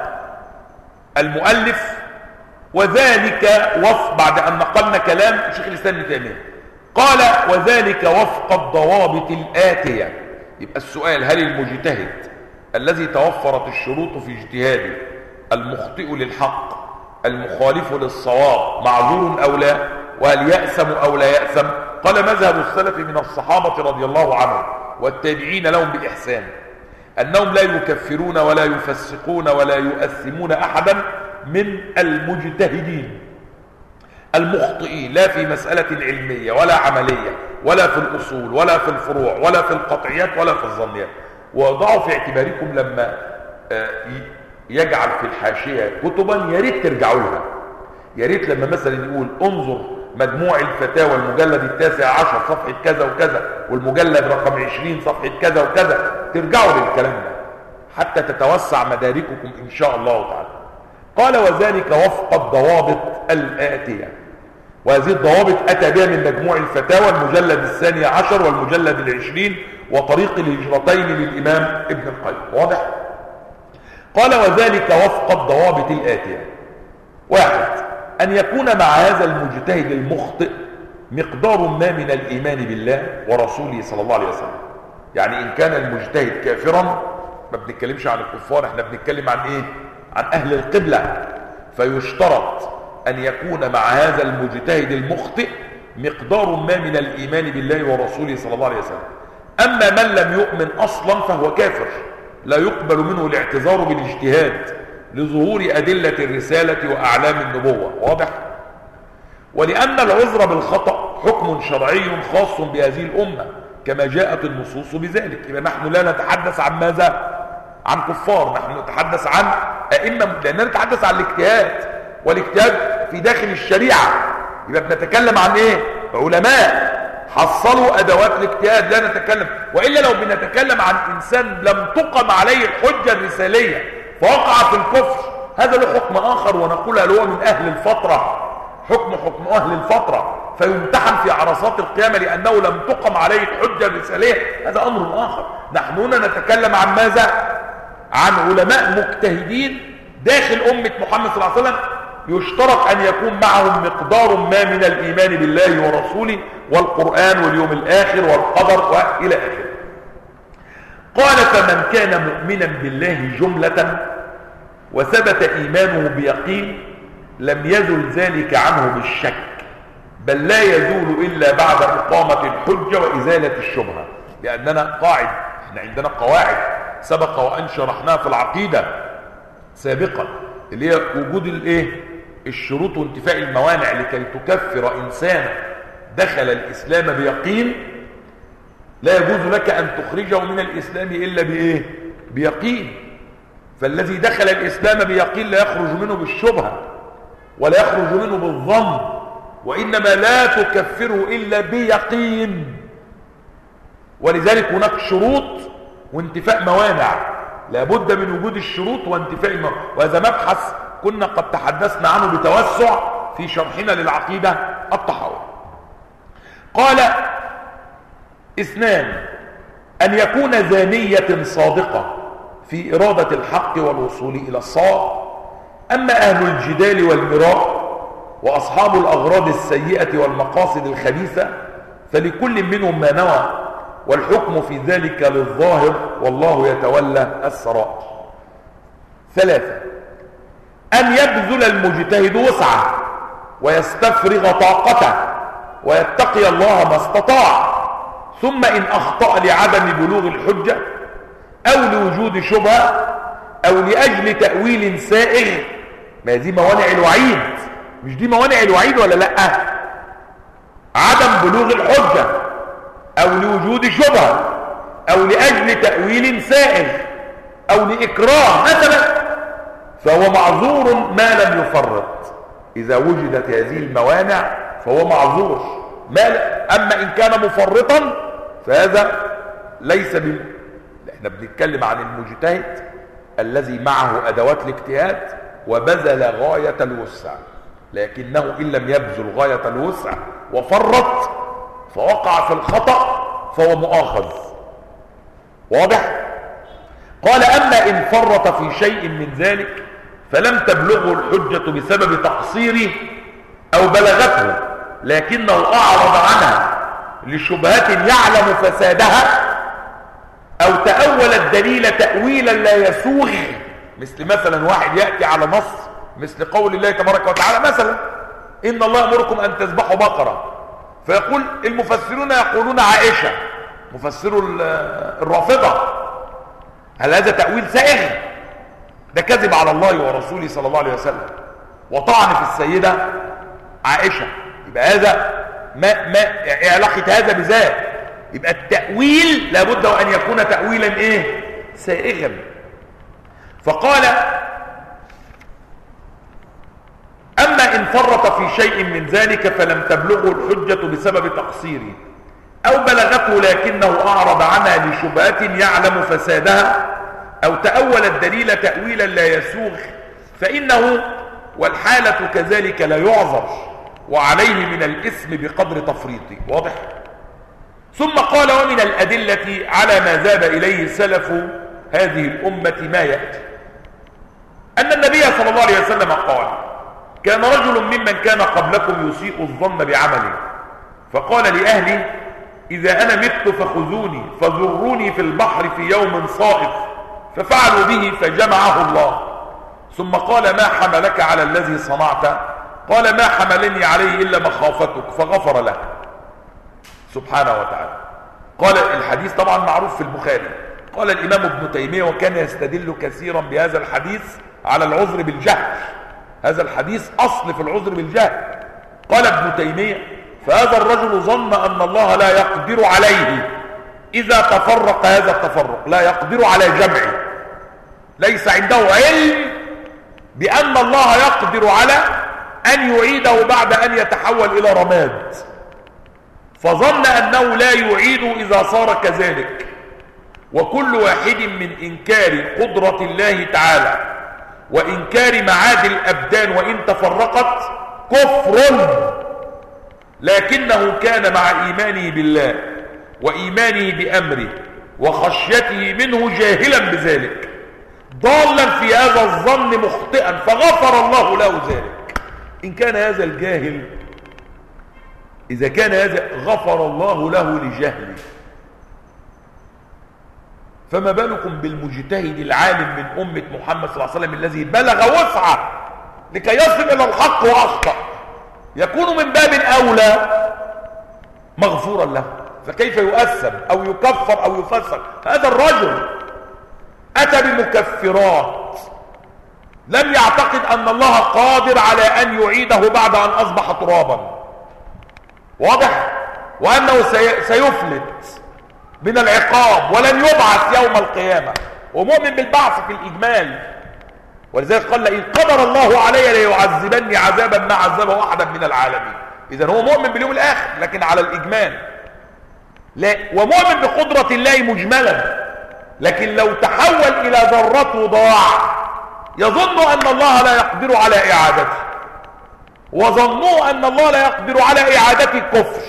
المؤلف: وذلك وفق، بعد أن نقلنا كلام شيخ الإسلام ابن تيمية، قال: وذلك وفق الضوابط الآتية. يبقى السؤال: هل المجتهد الذي توفرت الشروط في اجتهاده المخطئ للحق المخالف للصواب معذور أو لا؟ وهل يأسم أو لا يأسم؟ قال: مذهب السلف من الصحابة رضي الله عنهم والتابعين لهم بإحسان أنهم لا يكفرون ولا يفسقون ولا يؤثمون أحدا من المجتهدين المخطئين، لا في مسألة علمية ولا عملية ولا في الأصول ولا في الفروع ولا في القطعيات ولا في الظنيات. وضعوا في اعتباركم لما يجعل في الحاشية كتبا يا ريت ترجعوا لها، يا ريت لما مثلا يقول انظر مجموع الفتاوى المجلد التاسع عشر صفحة كذا وكذا، والمجلد رقم عشرين صفحة كذا وكذا، ترجعوا للكلام ده حتى تتوسع مدارككم إن شاء الله تعالى. قال: وذلك وفق الضوابط الآتية. وهذه الضوابط أتى بها من مجموع الفتاوى المجلد الثاني عشر والمجلد العشرين وطريق الهجرتين للإمام ابن القيم. واضح؟ قال: وذلك وفق الضوابط الآتية. واحد: أن يكون مع هذا المجتهد المخطئ مقدار ما من الإيمان بالله ورسوله صلى الله عليه وسلم، يعني إن كان المجتهد كافرا ما بنتكلمش عن الكفار، احنا بنتكلم عن ايه؟ عن أهل القبلة. فيشترط أن يكون مع هذا المجتهد المخطئ مقدار ما من الإيمان بالله ورسوله صلى الله عليه وسلم. أما من لم يؤمن أصلا فهو كافر، لا يقبل منه الاعتذار بالاجتهاد لظهور أدلة الرسالة وأعلام النبوة. واضح؟ ولأن العذر بالخطأ حكم شرعي خاص بهذه الأمة كما جاءت النصوص بذلك. إذا نحن لا نتحدث عن ماذا؟ عن كفار، نحن نتحدث عن أئمة، لأننا نتحدث عن الاجتهاد، والاجتهاد في داخل الشريعة. يبقى بنتكلم عن إيه؟ علماء حصلوا أدوات الاجتهاد، لا نتكلم. وإلا لو بنتكلم عن إنسان لم تقم عليه الحجة الرسالية فوقع في الكفر، هذا له حكم آخر، ونقول هل هو من أهل الفترة، حكم حكم أهل الفترة، فيمتحن في عرصات القيامة لأنه لم تقم عليه الحجة الرسالية، هذا أمر آخر. نحن هنا نتكلم عن ماذا؟ عن علماء مجتهدين داخل أمة محمد صلى الله عليه وسلم، يشترط أن يكون معهم مقدار ما من الإيمان بالله ورسوله والقرآن واليوم الآخر والقدر وإلى آخره. قال: فمن كان مؤمنا بالله جملة وثبت إيمانه بيقين لم يزل ذلك عنه بالشك، بل لا يزول إلا بعد إقامة الحجة وإزالة الشبهة. لأننا قاعد، احنا عندنا قواعد سبق وأن شرحناها في العقيدة سابقا، اللي هي وجود الايه؟ الشروط وانتفاء الموانع لكي تكفر إنسان دخل الإسلام بيقين. لا يجوز لك أن تخرجه من الإسلام إلا بإيه؟ بيقين. فالذي دخل الإسلام بيقين لا يخرج منه بالشبهة ولا يخرج منه بالظن، وإنما لا تكفره إلا بيقين. ولذلك هناك شروط وانتفاء موانع، لابد من وجود الشروط وانتفاء الموانع، وهذا مبحث كنا قد تحدثنا عنه بتوسع في شرحنا للعقيدة الطحاوية. قال: اثنان: أن يكون زانية صادقة في إرادة الحق والوصول إلى الصواب. أما أهل الجدال والمراء وأصحاب الأغراض السيئة والمقاصد الخبيثة فلكل منهم ما نوى، والحكم في ذلك للظاهر والله يتولى السرائر. ثلاثة: أن يبذل المجتهد وسعه ويستفرغ طاقته ويتقي الله ما استطاع، ثم إن أخطأ لعدم بلوغ الحجة أو لوجود شبهة أو لأجل تأويل سائغ، ما دي موانع الوعيد، مش دي موانع الوعيد ولا لأ؟ عدم بلوغ الحجة أو لوجود شبهة أو لأجل تأويل سائغ أو لإكراه مثلا، فهو معذور ما لم يفرط. إذا وجدت هذه الموانع فهو معذور. ما ل... أما إن كان مفرطا فهذا ليس ب... احنا بنتكلم عن المجتهد الذي معه أدوات الاجتهاد وبذل غاية الوسع، لكنه إن لم يبذل غاية الوسع وفرط فوقع في الخطأ فهو مؤاخذ. واضح؟ قال: أما إن فرط في شيء من ذلك فلم تبلغه الحجة بسبب تقصيره أو بلغته لكنه أعرض عنها لشبهات يعلم فسادها أو تأول الدليل تأويلا لا يسوغ، مثل مثلا واحد يأتي على نص مثل قول الله تبارك وتعالى مثلا: إن الله يأمركم أن تذبحوا بقرة، فيقول المفسرون يقولون عائشة، مفسروا الرافضة، هل هذا تأويل سائغ؟ ده كذب على الله ورسوله صلى الله عليه وسلم وطعن في السيدة عائشة. يبقى هذا ما ما علاقة هذا بذات؟ يبقى التأويل لابد أن يكون تأويلا إيه؟ سائغا. فقال: أما إن فرط في شيء من ذلك فلم تبلغه الحجة بسبب تقصيره أو بلغته لكنه أعرض عنها لشبهات يعلم فسادها أو تأول الدليل تأويلا لا يسوغ فإنه والحالة كذلك لا يعذر وعليه من الإثم بقدر تفريطه. واضح؟ ثم قال: ومن الأدلة على ما ذهب إليه سلف هذه الأمة ما يأتي أن النبي صلى الله عليه وسلم قال: كان رجل ممن كان قبلكم يسيء الظن بعمله، فقال لأهله: إذا أنا مت فخذوني فذروني في البحر في يوم صائف، ففعلوا به فجمعه الله. ثم قال ما حملك على الذي صنعت؟ قال ما حملني عليه إلا مخافتك، فغفر له سبحانه وتعالى. قال الحديث طبعا معروف في البخاري. قال الإمام ابن تيمية وكان يستدل كثيرا بهذا الحديث على العذر بالجهل، هذا الحديث أصل في العذر بالجهل. قال ابن تيمية فهذا الرجل ظن أن الله لا يقدر عليه إذا تفرق هذا التفرق، لا يقدر على جمعه، ليس عنده علم بأن الله يقدر على أن يعيده بعد أن يتحول إلى رماد، فظن أنه لا يعيد إذا صار كذلك. وكل واحد من إنكار قدرة الله تعالى وإنكار معاد الأبدان وإن تفرقت كفر، لكنه كان مع إيمانه بالله وإيمانه بأمره وخشيته منه جاهلا بذلك، ضالا في هذا الظن مخطئا، فغفر الله له ذلك. إن كان هذا الجاهل، إذا كان هذا غفر الله له لجهله، فما بالكم بالمجتهد العالم من أمة محمد صلى الله عليه وسلم الذي بلغ وسعه لكي يصل إلى الحق وأخطأ، يكون من باب أولى مغفورا له. فكيف يؤثم أو يكفر أو يفسر؟ هذا الرجل أتى بمكفرات، لم يعتقد أن الله قادر على أن يعيده بعد أن أصبح ترابا، واضح؟ وأنه سيفلت من العقاب ولن يبعث يوم القيامة، ومؤمن بالبعث في الإجمال. ولذلك قال لئن قدر الله علي ليعذبني عذابا ما عذبه أحدا من العالمين. إذن هو مؤمن باليوم الآخر لكن على الإجمال، لا ومؤمن بقدرة الله مجملا، لكن لو تحول إلى ذرته ضاع، يظن أن الله لا يقدر على إعادته، وظنوا أن الله لا يقدر على إعادته كفر،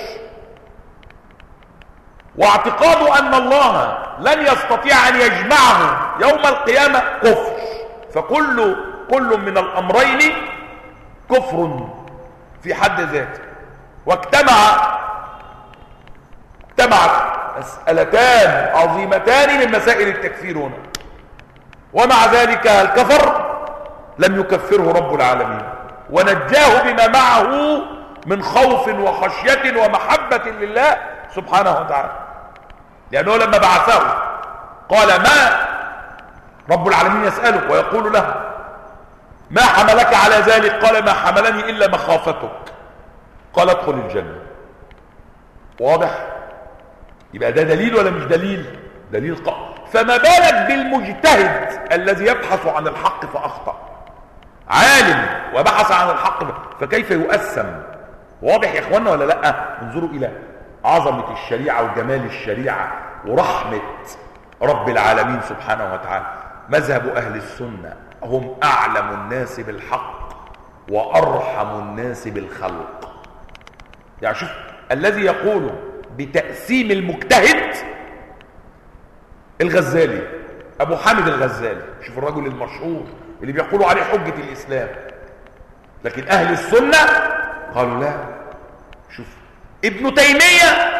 واعتقاد أن الله لن يستطيع أن يجمعه يوم القيامة كفر. فكل كل من الأمرين كفر في حد ذاته. واجتمع اجتمعت مسألتان عظيمتان من مسائل التكفير هنا، ومع ذلك هل كفر؟ لم يكفره رب العالمين، ونجاه بما معه من خوف وخشية ومحبة لله سبحانه وتعالى. لأنه لما بعثه قال ما رب العالمين يسأله ويقول له ما حملك على ذلك؟ قال ما حملني إلا مخافتك. قال ادخل الجنة. واضح؟ يبقى ده دليل ولا مش دليل؟ دليل قوي. فما بالك بالمجتهد الذي يبحث عن الحق فأخطأ، عالم وبحث عن الحق فكيف يؤثم؟ واضح يا اخوانا ولا لا؟ انظروا الى عظمة الشريعة وجمال الشريعة ورحمة رب العالمين سبحانه وتعالى. مذهب اهل السنة هم اعلم الناس بالحق وارحم الناس بالخلق. يعني شوف الذي يقول بتقسيم المجتهد الغزالي، ابو حامد الغزالي، شوف الرجل المشهور اللي بيقولوا عليه حجة الاسلام، لكن اهل السنة قالوا لا. شوف ابن تيمية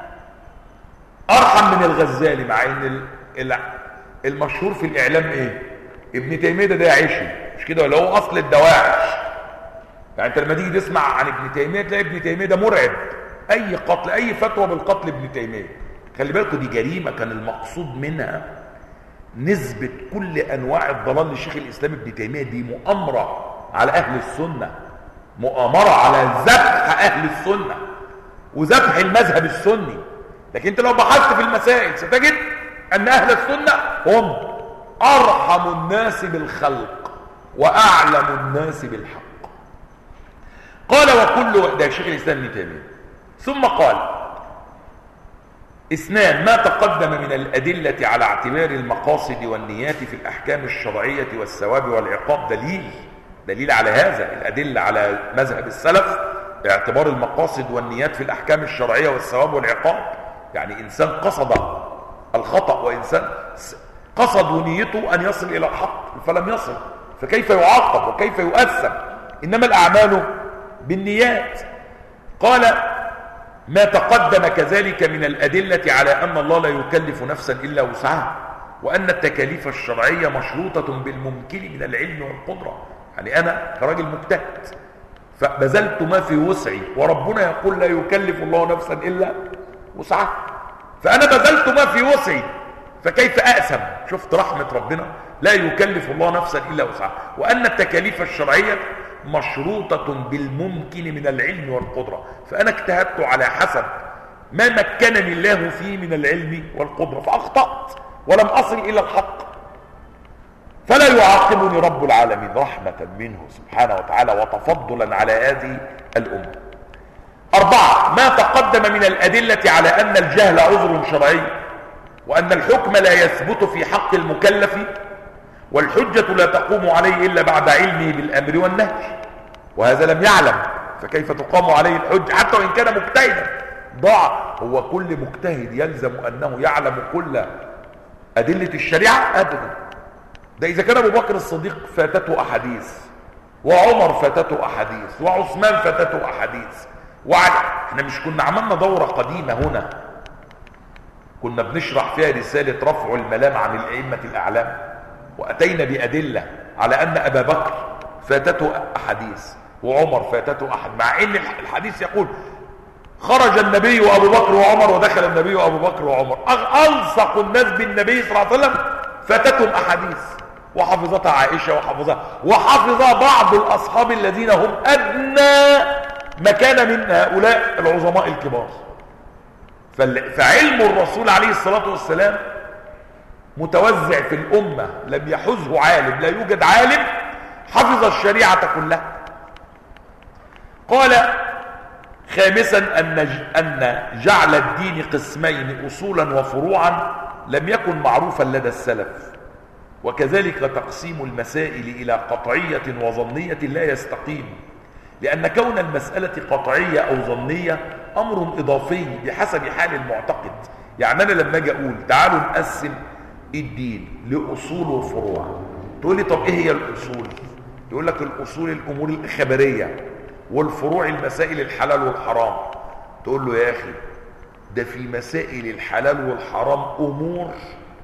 ارحم من الغزالي، مع ان المشهور في الاعلام ايه؟ ابن تيمية ده داعشي، مش كده ولا هو اصل الدواعش؟ يعني انت لما تيجي تسمع عن ابن تيمية تلاقي ابن تيمية ده مرعب، اي قتل اي فتوى بالقتل ابن تيمية. خلي بالكم دي جريمة كان المقصود منها نسبة كل انواع الضلال للشيخ الاسلام ابن تيمية. دي مؤامرة على اهل السنة، مؤامرة على ذبح اهل السنة وذبح المذهب السني. لكن انت لو بحثت في المسائل ستجد ان اهل السنة هم ارحم الناس بالخلق واعلم الناس بالحق. قال وكل ده شيخ الاسلام ابن تيمية. ثم قال اثنان ما تقدم من الأدلة على اعتبار المقاصد والنيات في الأحكام الشرعية والثواب والعقاب دليل دليل على هذا. الأدلة على مذهب السلف اعتبار المقاصد والنيات في الأحكام الشرعية والثواب والعقاب. يعني إنسان قصد الخطأ وإنسان قصد ونيته أن يصل إلى الحق فلم يصل، فكيف يعاقب وكيف يؤثم؟ إنما الأعمال بالنيات. قال ما تقدم كذلك من الأدلة على أن الله لا يكلف نفسا إلا وسعها، وأن التكاليف الشرعية مشروطة بالممكن من العلم والقدرة. يعني أنا كراجل مجتهد فبذلت ما في وسعي، وربنا يقول لا يكلف الله نفسا إلا وسعها، فأنا بذلت ما في وسعي، فكيف أأسم؟ شفت رحمة ربنا، لا يكلف الله نفسا إلا وسعها. وأن التكاليف الشرعية مشروطة بالممكن من العلم والقدرة، فأنا اجتهدت على حسب ما مكنني الله فيه من العلم والقدرة، فأخطأت ولم أصل إلى الحق، فلا يعاقبني رب العالمين رحمة منه سبحانه وتعالى وتفضلا على هذه الأمة. أربعة، ما تقدم من الأدلة على أن الجهل عذر شرعي، وأن الحكم لا يثبت في حق المكلف، والحجة لا تقوم عليه إلا بعد علمه بالأمر والنهي، وهذا لم يعلم، فكيف تقام عليه الحجة حتى وإن كان مجتهدا؟ ضاع. هو كل مجتهد يلزم أنه يعلم كل أدلة الشريعة؟ أبدا. ده إذا كان أبو بكر الصديق فاتته أحاديث، وعمر فاتته أحاديث، وعثمان فاتته أحاديث، وعلي. احنا مش كنا عملنا دورة قديمة هنا كنا بنشرح فيها رسالة رفع الملام عن الأئمة الأعلام، وأتينا بأدلة على أن أبا بكر فاتته أحاديث وعمر فاتته أحد، مع أن الحديث يقول خرج النبي وأبو بكر وعمر ودخل النبي وأبو بكر وعمر. ألصق الناس بالنبي صلى الله عليه وسلم فاتتهم أحاديث، وحفظتها عائشة وحفظها وحفظها بعض الأصحاب الذين هم أدنى مكان من هؤلاء العظماء الكبار. فعلم الرسول عليه الصلاة والسلام متوزع في الأمة، لم يحزه عالم، لا يوجد عالم حفظ الشريعة كلها. قال خامسا أن أن جعل الدين قسمين أصولا وفروعا لم يكن معروفا لدى السلف، وكذلك تقسيم المسائل إلى قطعية وظنية لا يستقيم، لأن كون المسألة قطعية أو ظنية أمر إضافي بحسب حال المعتقد. يعني أنا لما أجي أقول تعالوا نقسم الدين لأصول وفروع، تقول لي طب إيه هي الأصول؟ يقول لك الأصول الأمور الخبرية، والفروع المسائل الحلال والحرام. تقول له يا أخي ده في مسائل الحلال والحرام أمور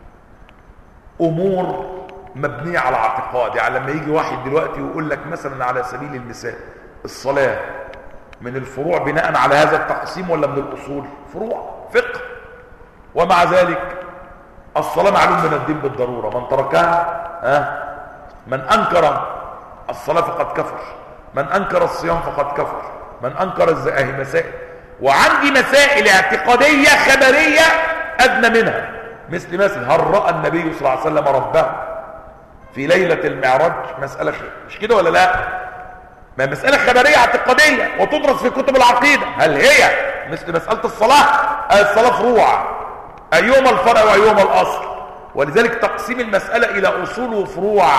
أمور مبنية على اعتقاد. يعني لما يجي واحد دلوقتي ويقول لك مثلا على سبيل المثال الصلاة من الفروع بناء على هذا التقسيم ولا من الأصول؟ فروع فقه. ومع ذلك الصلاة معلوم من الدين بالضرورة، من تركها ها من أنكر الصلاة فقد كفر، من أنكر الصيام فقد كفر، من أنكر الزكاة مسائل. وعندي مسائل اعتقادية خبرية أدنى منها، مثل مثل هل رأى النبي صلى الله عليه وسلم ربه في ليلة المعراج؟ مسألة مش كده ولا لا؟ ما مسألة خبرية اعتقادية وتدرس في كتب العقيدة. هل هي مثل مسألة الصلاة؟ الصلاة فروع، أيهما الفرع وأيهما الأصل. ولذلك تقسيم المسألة إلى أصول وفروع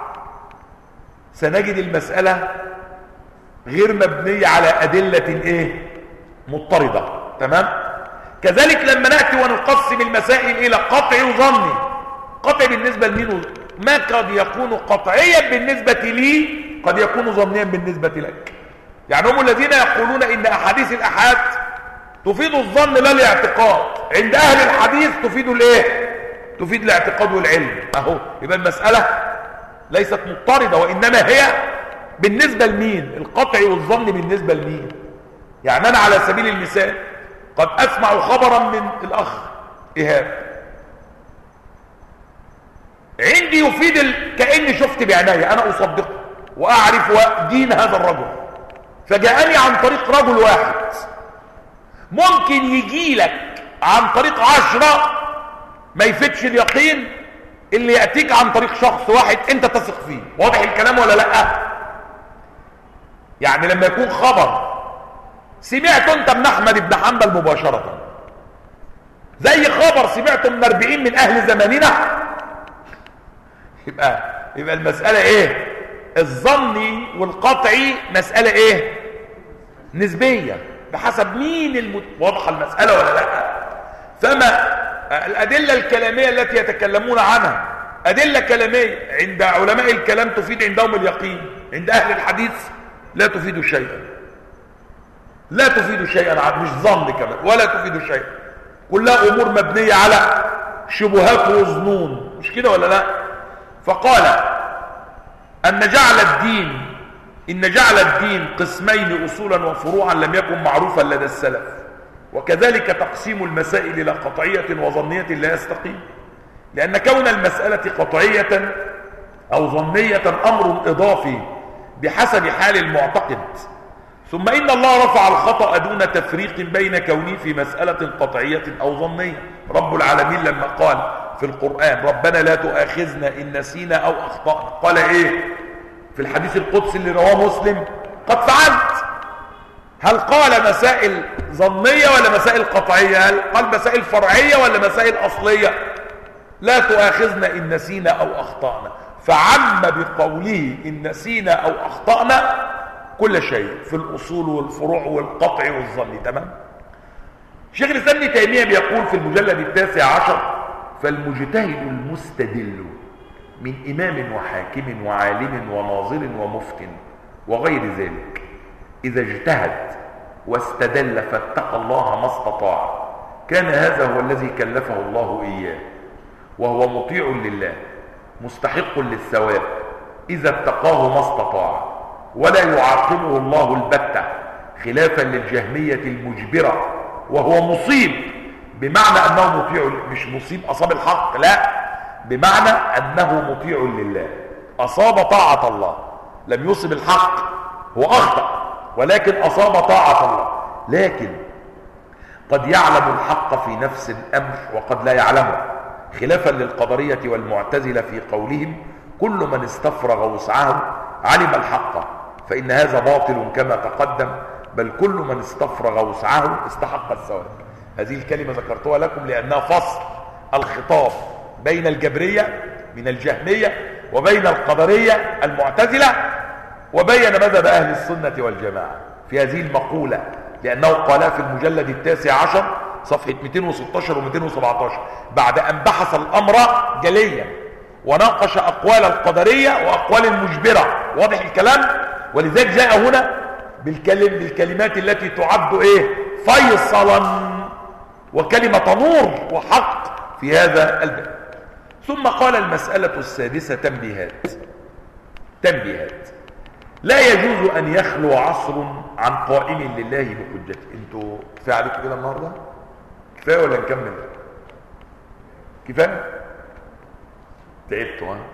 سنجد المسألة غير مبنية على أدلة إيه؟ مضطردة. تمام؟ كذلك لما نأتي ونقسم المسائل إلى قطعي وظني، قطعي بالنسبة لمين؟ ما قد يكون قطعيا بالنسبة لي قد يكون ظنيا بالنسبة لك. يعني هم الذين يقولون إن أحاديث الأحاد تفيد الظن لا الاعتقاد، عند أهل الحديث تفيد الإيه؟ تفيد الاعتقاد والعلم. أهو يبقى المسألة ليست مضطردة، وإنما هي بالنسبة لمين؟ القطعي والظن بالنسبة لمين؟ يعني أنا على سبيل المثال قد أسمع خبرا من الأخ إيهاب عندي يفيد ال... كأني شفت بعناية، أنا أصدقه وأعرف دين هذا الرجل، فجاءني عن طريق رجل واحد. ممكن يجي لك عن طريق عشرة ما يفيدش اليقين اللي يأتيك عن طريق شخص واحد أنت تثق فيه. واضح الكلام ولا لأ؟ يعني لما يكون خبر سمعته أنت من أحمد بن حنبل مباشرة، زي خبر سمعته من أربعين من أهل زماننا، يبقى يبقى المسألة إيه؟ الظني والقطعي مسألة إيه؟ نسبية بحسب مين المت... واضحة المسألة ولا لا؟ فما الأدلة الكلامية التي يتكلمون عنها أدلة كلامية عند علماء الكلام تفيد عندهم اليقين، عند أهل الحديث لا تفيد شيئا. لا تفيد شيئا، مش ظن كمان، ولا تفيد شيئا، كلها امور مبنيه على شبهات وظنون، مش كده ولا لا؟ فقال ان جعل الدين ان جعل الدين قسمين اصولا وفروعا لم يكن معروفا لدى السلف، وكذلك تقسيم المسائل الى قطعيه وظنيه لا يستقيم، لان كون المساله قطعيه او ظنيه امر اضافي بحسب حال المعتقد. ثم إن الله رفع الخطأ دون تفريق بين كونه في مسألة قطعية أو ظنية. رب العالمين لما قال في القرآن ربنا لا تؤاخذنا إن نسينا أو أخطأنا، قال إيه في الحديث القدسي اللي رواه مسلم؟ قد فعلت. هل قال مسائل ظنية ولا مسائل قطعية؟ هل قال مسائل فرعية ولا مسائل أصلية؟ لا تؤاخذنا إن نسينا أو أخطأنا، فعم بقوله إن نسينا أو أخطأنا كل شيء في الأصول والفروع والقطع والظن. تمام. شيخ الإسلام ابن تيمية بيقول في المجلد التاسع عشر: فالمجتهد المستدل من إمام وحاكم وعالم وناظر ومفتن وغير ذلك إذا اجتهد واستدل فاتقى الله ما استطاع كان هذا هو الذي كلفه الله إياه، وهو مطيع لله مستحق للثواب إذا اتقاه ما استطاع، ولا يعاقبه الله البتة خلافا للجهمية المجبرة، وهو مصيب بمعنى أنه مطيع، مش مصيب أصاب الحق، لا، بمعنى أنه مطيع لله، أصاب طاعة الله، لم يصب الحق، هو أخطأ ولكن أصاب طاعة الله، لكن قد يعلم الحق في نفس الأمر وقد لا يعلمه، خلافا للقدرية والمعتزلة في قولهم كل من استفرغ وسعه علم الحق، فإن هذا باطل كما تقدم، بل كل من استفرغ وسعه استحق الثواب. هذه الكلمة ذكرتها لكم لأنها فصل الخطاب بين الجبرية من الجهمية وبين القدرية المعتزلة، وبين مذهب أهل السنة والجماعة في هذه المقولة، لأنه قالها في المجلد التاسع عشر صفحة مئتين وستة عشر و مئتين وسبعة عشر بعد أن بحث الأمر جليا وناقش أقوال القدرية وأقوال المجبرة. واضح الكلام؟ ولذلك جاء هنا بالكلم بالكلمات التي تعد إيه فيصلا وكلمة نور وحق في هذا الباب. ثم قال المسألة السادسة تنبيهات. تنبيهات: لا يجوز أن يخلو عصر عن قائم لله بحجته. انتوا كفاية عليكم كده النهارده؟ كفاية ولا نكمل؟ كفاية؟ تعبتوا ها؟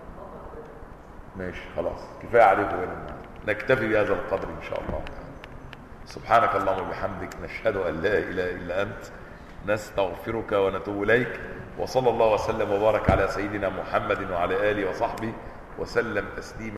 ماشي خلاص، كفاية عليكم هنا النهارده، نكتفي بهذا القدر إن شاء الله. سبحانك اللهم وبحمدك، نشهد أن لا إله إلا أنت، نستغفرك ونتوب إليك، وصلى الله وسلم وبارك على سيدنا محمد وعلى آله وصحبه وسلم تسليما.